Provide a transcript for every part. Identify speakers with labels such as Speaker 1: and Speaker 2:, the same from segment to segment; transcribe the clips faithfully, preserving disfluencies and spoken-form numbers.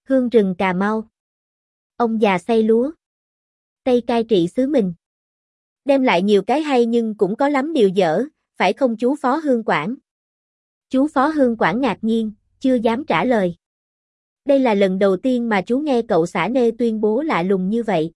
Speaker 1: Hương rừng Cà Mau. Ông già xây lúa. Tây cai trị xứ mình. Đem lại nhiều cái hay nhưng cũng có lắm điều dở, phải không chú Phó Hương Quảng? Chú Phó Hương Quảng ngạc nhiên, chưa dám trả lời. Đây là lần đầu tiên mà chú nghe cậu xã Nê tuyên bố lạ lùng như vậy.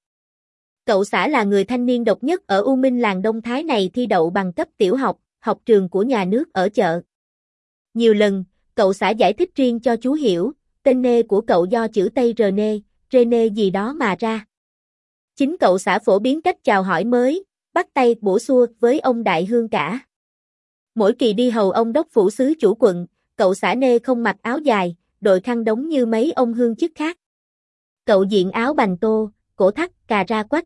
Speaker 1: Cậu xã là người thanh niên độc nhất ở U Minh làng Đông Thái này thi đậu bằng cấp tiểu học, học trường của nhà nước ở chợ. Nhiều lần, cậu xã giải thích riêng cho chú hiểu, tên Nê của cậu do chữ Tây R Nê, Rê gì đó mà ra. Chính cậu xã phổ biến cách chào hỏi mới, bắt tay bổ xua với ông Đại Hương cả. Mỗi kỳ đi hầu ông đốc phủ xứ chủ quận, cậu xã Nê không mặc áo dài, đội khăn đống như mấy ông hương chức khác. Cậu diện áo bành tô, cổ thắt cà ra quách.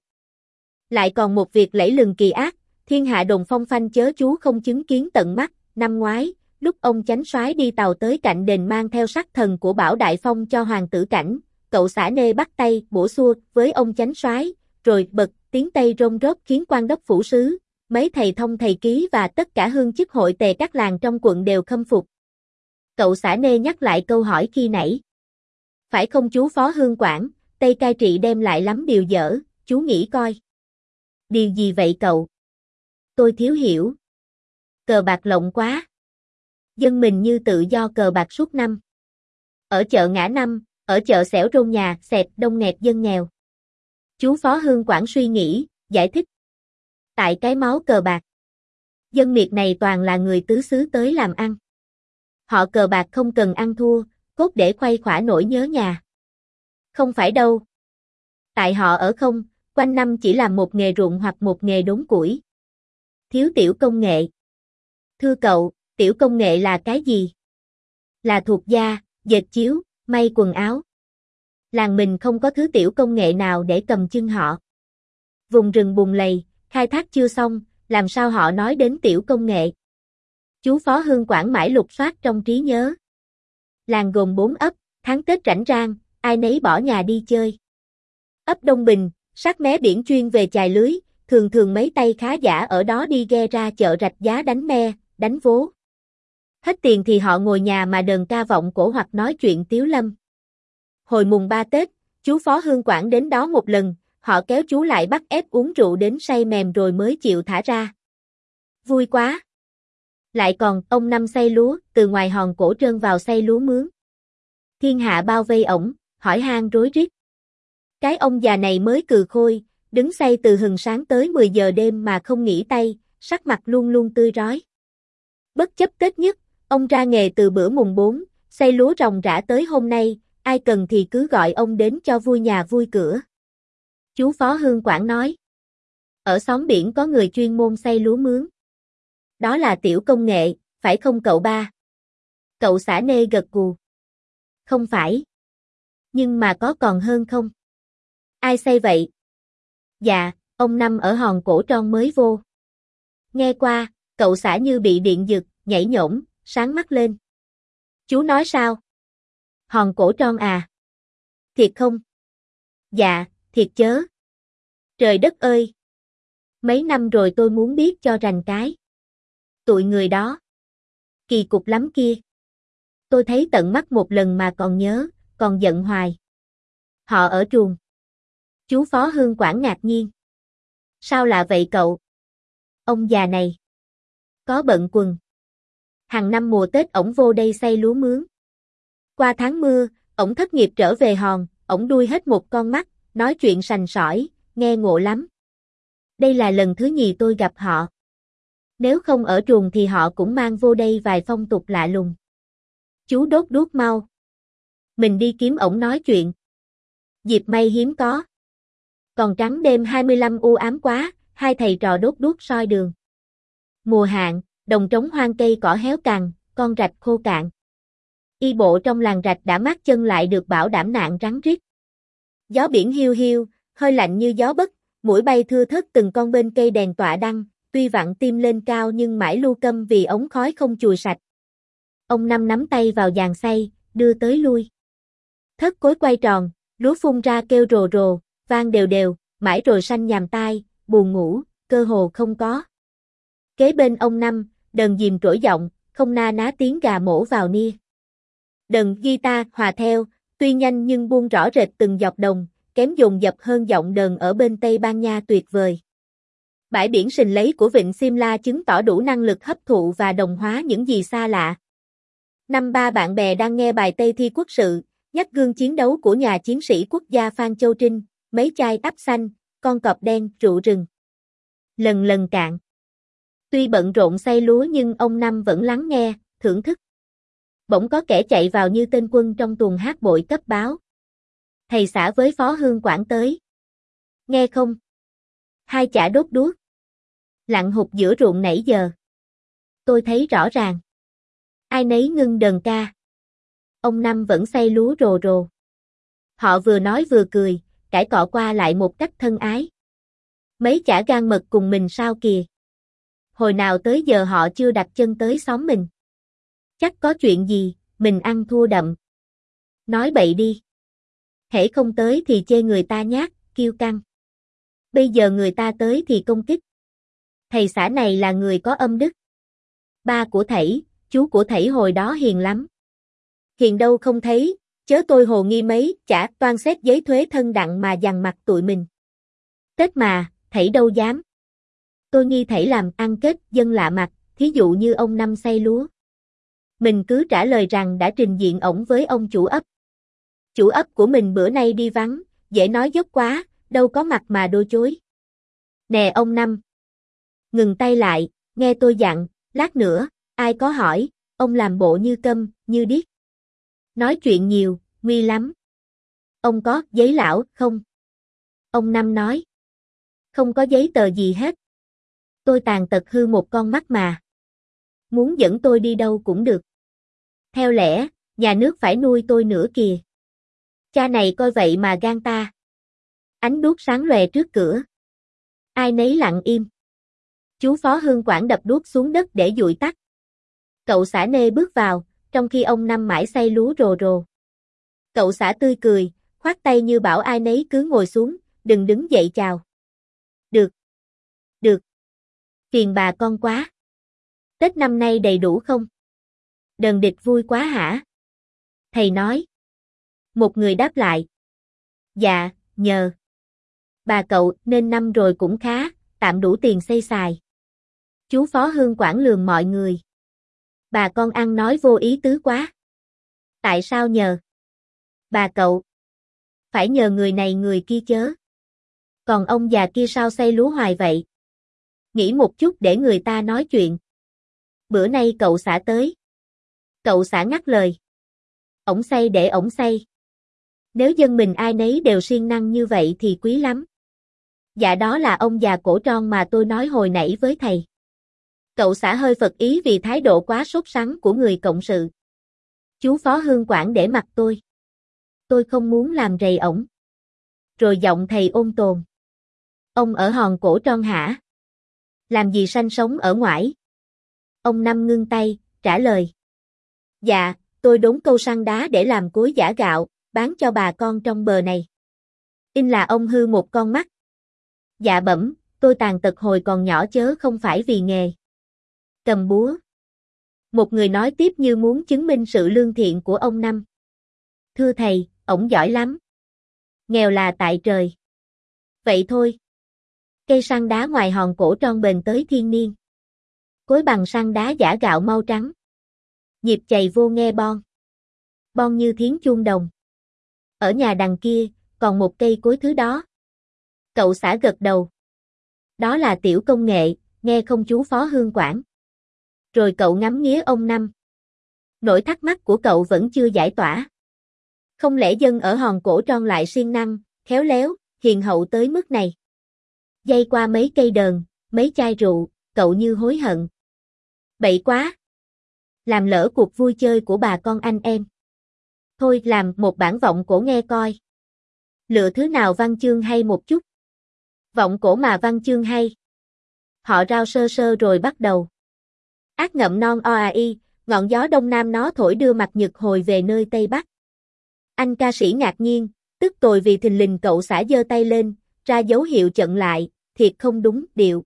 Speaker 1: Lại còn một việc lẫy lừng kỳ ác, thiên hạ đồn phong phanh chớ chú không chứng kiến tận mắt. Năm ngoái, lúc ông chánh soái đi tàu tới cạnh đền mang theo sắc thần của Bảo Đại Phong cho hoàng tử cảnh, cậu xã Nê bắt tay bổ xua với ông chánh soái, rồi bật tiếng Tây rôm rốp khiến quan đốc phủ xứ, mấy thầy thông thầy ký và tất cả hương chức hội tề các làng trong quận đều khâm phục. Cậu xã Nê nhắc lại câu hỏi khi nãy. Phải không chú Phó Hương Quảng, Tây cai trị đem lại lắm điều dở, chú nghĩ coi. Điều gì vậy cậu? Tôi thiếu hiểu. Cờ bạc lộng quá. Dân mình như tự do cờ bạc suốt năm. Ở chợ ngã năm, ở chợ xẻo rôn nhà, xẹt đông nghẹt dân nghèo. Chú Phó Hương Quảng suy nghĩ, giải thích. Tại cái máu cờ bạc. Dân miệt này toàn là người tứ xứ tới làm ăn. Họ cờ bạc không cần ăn thua, cốt để khuây khỏa nỗi nhớ nhà. Không phải đâu. Tại họ ở không, quanh năm chỉ làm một nghề ruộng hoặc một nghề đốn củi. Thiếu tiểu công nghệ. Thưa cậu, tiểu công nghệ là cái gì? Là thuộc da, dệt chiếu, may quần áo. Làng mình không có thứ tiểu công nghệ nào để cầm chân họ. Vùng rừng bùn lầy, khai thác chưa xong, làm sao họ nói đến tiểu công nghệ? Chú Phó Hương Quảng mãi lục soát trong trí nhớ. Làng gồm bốn ấp, tháng Tết rảnh rang, ai nấy bỏ nhà đi chơi. Ấp Đông Bình, sát mé biển chuyên về chài lưới, thường thường mấy tay khá giả ở đó đi ghe ra chợ rạch giá đánh me, đánh vố. Hết tiền thì họ ngồi nhà mà đờn ca vọng cổ hoặc nói chuyện tiếu lâm. Hồi mùng ba Tết, chú Phó Hương Quảng đến đó một lần, họ kéo chú lại bắt ép uống rượu đến say mềm rồi mới chịu thả ra. Vui quá! Lại còn, ông Năm xây lúa, từ ngoài hòn cổ trơn vào xây lúa mướn. Thiên hạ bao vây ổng, hỏi han rối rít. Cái ông già này mới cừ khôi, đứng xây từ hừng sáng tới mười giờ đêm mà không nghỉ tay, sắc mặt luôn luôn tươi rói. Bất chấp Tết nhất, ông ra nghề từ bữa mùng bốn, xây lúa ròng rã tới hôm nay, ai cần thì cứ gọi ông đến cho vui nhà vui cửa. Chú Phó Hương Quảng nói. Ở xóm biển có người chuyên môn xây lúa mướn. Đó là tiểu công nghệ, phải không cậu ba? Cậu xã Nê gật gù. Không phải. Nhưng mà có còn hơn không? Ai xây vậy? Dạ, ông Năm ở hòn cổ tròn mới vô. Nghe qua, cậu xã như bị điện giật, nhảy nhổm, sáng mắt lên. Chú nói sao? Hòn cổ tròn à? Thiệt không? Dạ, thiệt chớ. Trời đất ơi! Mấy năm rồi tôi muốn biết cho rành cái. Tụi người đó. Kỳ cục lắm kia. Tôi thấy tận mắt một lần mà còn nhớ, còn giận hoài. Họ ở truồng. Chú Phó Hương Quảng ngạc nhiên. Sao lạ vậy cậu? Ông già này. Có bận quần. Hàng năm mùa Tết ổng vô đây xây lúa mướn. Qua tháng mưa, ổng thất nghiệp trở về hòn, ổng đuôi hết một con mắt, nói chuyện sành sỏi, nghe ngộ lắm. Đây là lần thứ nhì tôi gặp họ. Nếu không ở truồng thì họ cũng mang vô đây vài phong tục lạ lùng. Chú đốt đuốc mau. Mình đi kiếm ổng nói chuyện. Dịp may hiếm có. Còn trắng đêm hai mươi lăm u ám quá, hai thầy trò đốt đuốc soi đường. Mùa hạn, đồng trống hoang cây cỏ héo cằn, con rạch khô cạn. Y bộ trong làng rạch đã mát chân lại được bảo đảm nạn rắn rít. Gió biển hiu hiu, hơi lạnh như gió bất, muỗi bay thưa thớt từng con bên cây đèn tọa đăng, tuy vặn tim lên cao nhưng mãi lưu câm vì ống khói không chùi sạch. Ông Năm nắm tay vào giàn xay, đưa tới lui. Thất cối quay tròn, lúa phun ra kêu rồ rồ, vang đều đều, mãi rồi sanh nhàm tai, buồn ngủ, cơ hồ không có. Kế bên ông Năm, đờn dìm trỗi giọng, không na ná tiếng gà mổ vào nia. Đờn guitar hòa theo, Tuy nhanh nhưng buông rõ rệt từng giọt đồng, kém dồn dập hơn giọng đờn ở bên Tây Ban Nha tuyệt vời. Bãi biển sình lấy của vịnh Simla chứng tỏ đủ năng lực hấp thụ và đồng hóa những gì xa lạ. Năm ba bạn bè đang nghe bài Tây thi quốc sự, nhắc gương chiến đấu của nhà chiến sĩ quốc gia Phan Châu Trinh, mấy chai ắp xanh, con cọp đen, rượu rừng. Lần lần cạn. Tuy bận rộn xay lúa nhưng ông Năm vẫn lắng nghe, thưởng thức. Bỗng có kẻ chạy vào như tên quân trong tuồng hát bội cấp báo. Thầy xã với phó hương quản tới. Nghe không? Hai chả đốt đuốc. Lặng hụt giữa ruộng nãy giờ. Tôi thấy rõ ràng. Ai nấy ngưng đờn ca. Ông Năm vẫn xay lúa rồ rồ. Họ vừa nói vừa cười, cãi cọ qua lại một cách thân ái. Mấy chả gan mật cùng mình sao kìa. Hồi nào tới giờ họ chưa đặt chân tới xóm mình. Chắc có chuyện gì, mình ăn thua đậm. Nói bậy đi. Hễ không tới thì chê người ta nhát, kiêu căng. Bây giờ người ta tới thì công kích. Thầy xã này là người có âm đức. Ba của thảy, chú của thảy hồi đó hiền lắm. Hiền đâu không thấy, chớ tôi hồ nghi mấy, chả toan xét giấy thuế thân đặng mà dằn mặt tụi mình. Tết mà, thảy đâu dám. Tôi nghi thảy làm ăn kết dân lạ mặt, thí dụ như ông Năm xay lúa. Mình cứ trả lời rằng đã trình diện ổng với ông chủ ấp. Chủ ấp của mình bữa nay đi vắng, dễ nói dốc quá, đâu có mặt mà đôi chối. Nè ông Năm. Ngừng tay lại, nghe tôi dặn, lát nữa, ai có hỏi, ông làm bộ như câm, như điếc. Nói chuyện nhiều, nguy lắm. Ông có giấy lão không? Ông Năm nói. Không có giấy tờ gì hết. Tôi tàn tật hư một con mắt mà. Muốn dẫn tôi đi đâu cũng được. Theo lẽ, nhà nước phải nuôi tôi nữa kìa. Cha này coi vậy mà gan ta. Ánh đuốc sáng lòe trước cửa. Ai nấy lặng im. Chú phó hương quản đập đuốc xuống đất để dụi tắt. Cậu xã Nê bước vào, trong khi ông Năm mãi xay lúa rồ rồ. Cậu xã tươi cười, khoát tay như bảo ai nấy cứ ngồi xuống, đừng đứng dậy chào. Được. Được. Phiền bà con quá. Tết năm nay đầy đủ không? Đờn địch vui quá hả? Thầy nói. Một người đáp lại. Dạ, nhờ. Bà cậu, nên năm rồi cũng khá, tạm đủ tiền xây xài. Chú phó hương quản lườm mọi người. Bà con ăn nói vô ý tứ quá. Tại sao nhờ? Bà cậu. Phải nhờ người này người kia chớ. Còn ông già kia sao xây lúa hoài vậy? Nghĩ một chút để người ta nói chuyện. Bữa nay cậu xã tới. Cậu xã ngắt lời. Ổng xây để ổng xây. Nếu dân mình ai nấy đều siêng năng như vậy thì quý lắm. Dạ đó là ông già cổ tròn mà tôi nói hồi nãy với thầy. Cậu xã hơi phật ý vì thái độ quá sốt sắng của người cộng sự. Chú phó hương quản để mặt tôi. Tôi không muốn làm rầy ổng. Rồi giọng thầy ôn tồn. Ông ở hòn cổ tròn hả? Làm gì sanh sống ở ngoải? Ông Năm ngưng tay, trả lời. Dạ, tôi đốn câu săn đá để làm cối giã gạo, bán cho bà con trong bờ này. In là ông hư một con mắt. Dạ bẩm, tôi tàn tật hồi còn nhỏ chớ không phải vì nghề. Cầm búa. Một người nói tiếp như muốn chứng minh sự lương thiện của ông Năm. Thưa thầy, ổng giỏi lắm. Nghèo là tại trời. Vậy thôi. Cây săn đá ngoài hòn cổ tròn bền tới thiên niên. Cối bằng săn đá giả gạo mau trắng. Nhịp chày vô nghe bon. Bon như thiến chuông đồng. Ở nhà đằng kia, còn một cây cối thứ đó. Cậu xã gật đầu. Đó là tiểu công nghệ, nghe không chú phó hương quản. Rồi cậu ngắm nghía ông Năm. Nỗi thắc mắc của cậu vẫn chưa giải tỏa. Không lẽ dân ở hòn cổ tròn lại siêng năng, khéo léo, hiền hậu tới mức này? Dây qua mấy cây đờn, mấy chai rượu, cậu như hối hận. Bậy quá! Làm lỡ cuộc vui chơi của bà con anh em. Thôi làm một bản vọng cổ nghe coi. Lựa thứ nào văn chương hay một chút. Vọng cổ mà văn chương hay. Họ rao sơ sơ rồi bắt đầu. Ác ngậm non o à y, ngọn gió đông nam nó thổi đưa mặt nhật hồi về nơi tây bắc. Anh ca sĩ ngạc nhiên, tức tồi vì thình lình cậu xã giơ tay lên, ra dấu hiệu chận lại, thiệt không đúng điệu.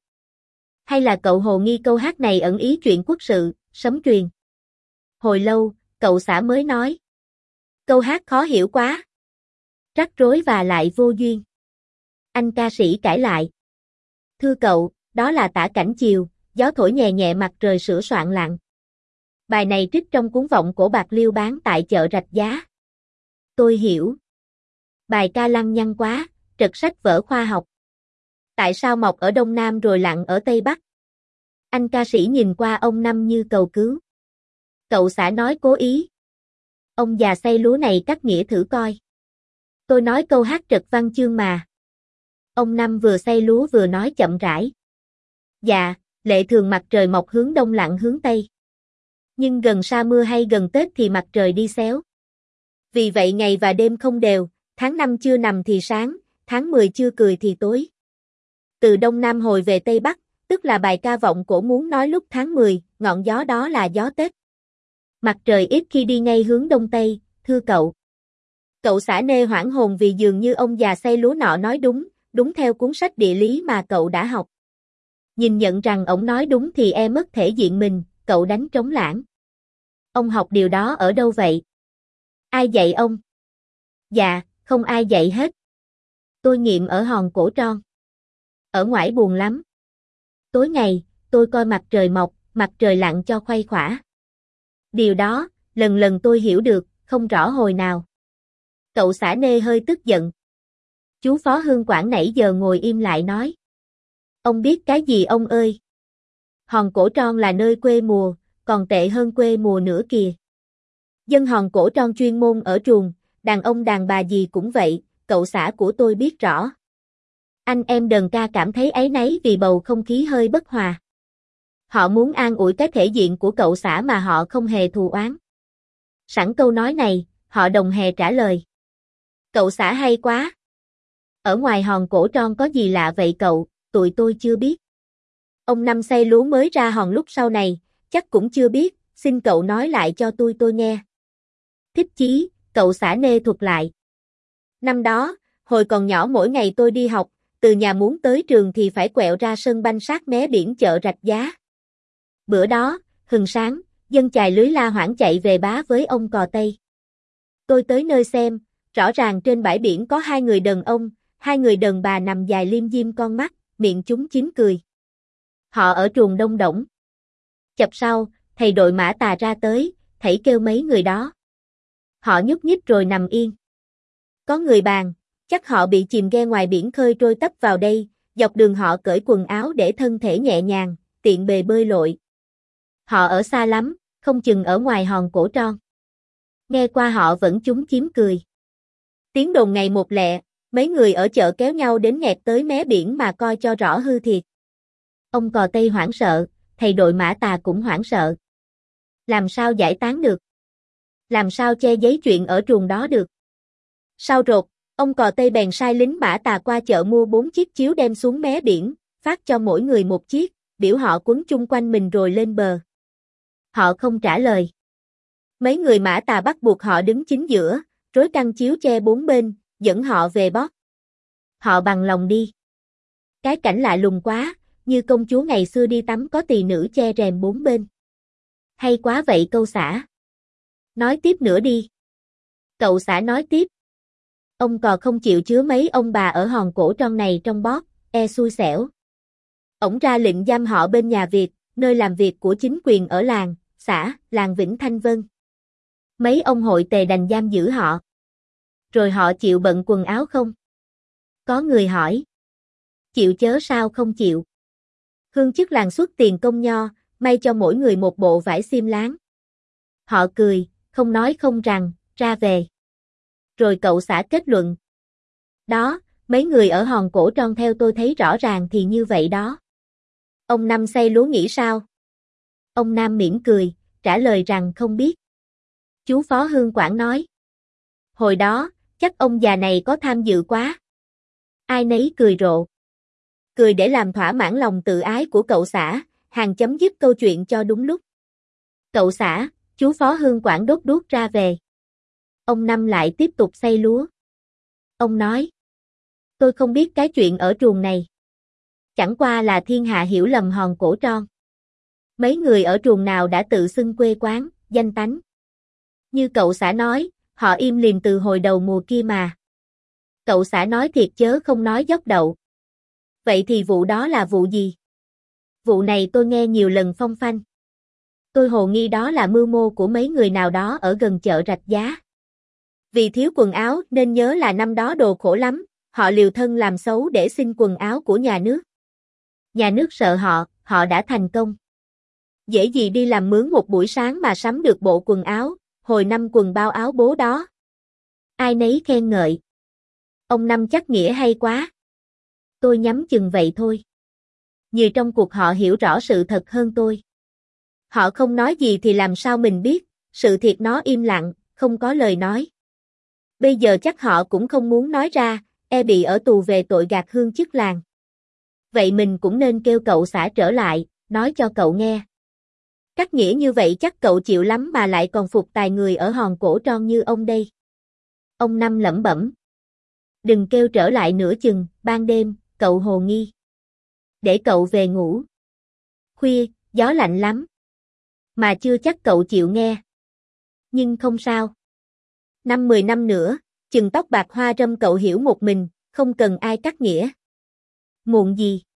Speaker 1: Hay là cậu hồ nghi câu hát này ẩn ý chuyện quốc sự, sấm truyền. Hồi lâu, cậu xã mới nói. Câu hát khó hiểu quá. Rắc rối và lại vô duyên. Anh ca sĩ cãi lại. Thưa cậu, đó là tả cảnh chiều, gió thổi nhẹ nhẹ mặt trời sửa soạn lặng. Bài này trích trong cuốn Vọng Cổ Bạc Liêu bán tại chợ Rạch Giá. Tôi hiểu. Bài ca lăng nhăng quá, trật sách vở khoa học. Tại sao mọc ở Đông Nam rồi lặn ở Tây Bắc? Anh ca sĩ nhìn qua ông Năm như cầu cứu. Cậu xã nói cố ý. Ông già xay lúa này cắt nghĩa thử coi. Tôi nói câu hát trật văn chương mà. Ông Năm vừa xay lúa vừa nói chậm rãi. Dạ, lệ thường mặt trời mọc hướng đông lặn hướng tây. Nhưng gần sa mưa hay gần Tết thì mặt trời đi xéo. Vì vậy ngày và đêm không đều, tháng năm chưa nằm thì sáng, tháng mười chưa cười thì tối. Từ Đông Nam hồi về Tây Bắc, tức là bài ca vọng cổ muốn nói lúc tháng mười, ngọn gió đó là gió Tết. Mặt trời ít khi đi ngay hướng đông tây, thưa cậu. Cậu xã nê hoảng hồn vì dường như ông già xay lúa nọ nói đúng, đúng theo cuốn sách địa lý mà cậu đã học. Nhìn nhận rằng ổng nói đúng thì e mất thể diện mình, cậu đánh trống lảng. Ông học điều đó ở đâu vậy? Ai dạy ông? Dạ, không ai dạy hết. Tôi nghiệm ở hòn cổ tròn. Ở ngoải buồn lắm. Tối ngày, tôi coi mặt trời mọc, mặt trời lặn cho khuây khỏa. Điều đó, lần lần tôi hiểu được, không rõ hồi nào. Cậu xã nê hơi tức giận. Chú Phó Hương Quảng nãy giờ ngồi im lại nói. Ông biết cái gì ông ơi? Hòn Cổ Tròn là nơi quê mùa, còn tệ hơn quê mùa nữa kìa. Dân Hòn Cổ Tròn chuyên môn ở truồng, đàn ông đàn bà gì cũng vậy, cậu xã của tôi biết rõ. Anh em đờn ca cảm thấy áy náy vì bầu không khí hơi bất hòa. Họ muốn an ủi cái thể diện của cậu xã mà họ không hề thù oán. Sẵn câu nói này, họ đồng hề trả lời. Cậu xã hay quá. Ở ngoài hòn Cổ Tròn có gì lạ vậy cậu, tụi tôi chưa biết. Ông Năm xay lúa mới ra hòn lúc sau này, chắc cũng chưa biết, xin cậu nói lại cho tôi tôi nghe. Thích chí, cậu xã nê thuật lại. Năm đó, hồi còn nhỏ mỗi ngày tôi đi học, từ nhà muốn tới trường thì phải quẹo ra sân banh sát mé biển chợ Rạch Giá. Bữa đó, hừng sáng, dân chài lưới la hoảng chạy về bá với ông cò Tây. Tôi tới nơi xem, rõ ràng trên bãi biển có hai người đàn ông, hai người đàn bà nằm dài liêm diêm con mắt, miệng chúng chín cười. Họ ở truồng đông đổng. Chập sau, thầy đội mã tà ra tới, thảy kêu mấy người đó. Họ nhúc nhích rồi nằm yên. Có người bàn, chắc họ bị chìm ghe ngoài biển khơi trôi tấp vào đây, dọc đường họ cởi quần áo để thân thể nhẹ nhàng, tiện bề bơi lội. Họ ở xa lắm, không chừng ở ngoài hòn Cổ Tròn. Nghe qua họ vẫn chúng chiếm cười. Tiếng đồn ngày một lẹ, mấy người ở chợ kéo nhau đến nghẹt tới mé biển mà coi cho rõ hư thiệt. Ông cò Tây hoảng sợ, thầy đội mã tà cũng hoảng sợ. Làm sao giải tán được? Làm sao che giấy chuyện ở truồng đó được? Sau rột, ông cò Tây bèn sai lính mã tà qua chợ mua bốn chiếc chiếu đem xuống mé biển, phát cho mỗi người một chiếc, biểu họ quấn chung quanh mình rồi lên bờ. Họ không trả lời. Mấy người mã tà bắt buộc họ đứng chính giữa, rối căng chiếu che bốn bên, dẫn họ về bót. Họ bằng lòng đi. Cái cảnh lạ lùng quá, như công chúa ngày xưa đi tắm có tỳ nữ che rèm bốn bên. Hay quá vậy câu xã. Nói tiếp nữa đi. Cậu xã nói tiếp. Ông cò không chịu chứa mấy ông bà ở hòn Cổ Tròn này trong bót, e xui xẻo. Ổng ra lệnh giam họ bên nhà Việt, nơi làm việc của chính quyền ở làng, xã, làng Vĩnh Thanh Vân. Mấy ông hội tề đành giam giữ họ. Rồi họ chịu bận quần áo không? Có người hỏi. Chịu chớ sao không chịu? Hương chức làng xuất tiền công nho, may cho mỗi người một bộ vải xiêm láng. Họ cười, không nói không rằng, ra về. Rồi cậu xã kết luận. Đó, mấy người ở hòn Cổ Tròn theo tôi thấy rõ ràng thì như vậy đó. Ông Năm xay lúa nghĩ sao? Ông Nam mỉm cười, trả lời rằng không biết. Chú Phó Hương Quảng nói. Hồi đó, chắc ông già này có tham dự quá. Ai nấy cười rộ. Cười để làm thỏa mãn lòng tự ái của cậu xã, hàng chấm dứt câu chuyện cho đúng lúc. Cậu xã, chú Phó Hương Quảng đốt đuốc ra về. Ông Năm lại tiếp tục xay lúa. Ông nói. Tôi không biết cái chuyện ở truồng này. Chẳng qua là thiên hạ hiểu lầm hòn Cổ Tròn. Mấy người ở truồng nào đã tự xưng quê quán, danh tánh. Như cậu xã nói, Họ im lìm từ hồi đầu mùa kia mà. Cậu xã nói thiệt chớ không nói dốc đậu. Vậy thì vụ đó là vụ gì? Vụ này tôi nghe nhiều lần phong phanh. Tôi hồ nghi đó là mưu mô của mấy người nào đó ở gần chợ Rạch Giá. Vì thiếu quần áo nên nhớ là năm đó đồ khổ lắm, họ liều thân làm xấu để xin quần áo của nhà nước. Nhà nước sợ họ, họ đã thành công. Dễ gì đi làm mướn một buổi sáng mà sắm được bộ quần áo, hồi năm quần bao áo bố đó. Ai nấy khen ngợi. Ông Năm chắc nghĩa hay quá. Tôi nhắm chừng vậy thôi. Nhiều trong cuộc họ hiểu rõ sự thật hơn tôi. Họ không nói gì thì làm sao mình biết, sự thiệt nó im lặng, không có lời nói. Bây giờ chắc họ cũng không muốn nói ra, e bị ở tù về tội gạt hương chức làng. Vậy mình cũng nên kêu cậu xã trở lại, nói cho cậu nghe. Cắt nghĩa như vậy chắc cậu chịu lắm mà lại còn phục tài người ở hòn cổ tròn như ông đây. Ông Năm lẩm bẩm. Đừng kêu trở lại nửa chừng, ban đêm, cậu hồ nghi. Để cậu về ngủ. Khuya, gió lạnh lắm. Mà chưa chắc cậu chịu nghe. Nhưng không sao. Năm mười năm nữa, chừng tóc bạc hoa râm cậu hiểu một mình, không cần ai cắt nghĩa. Muộn gì.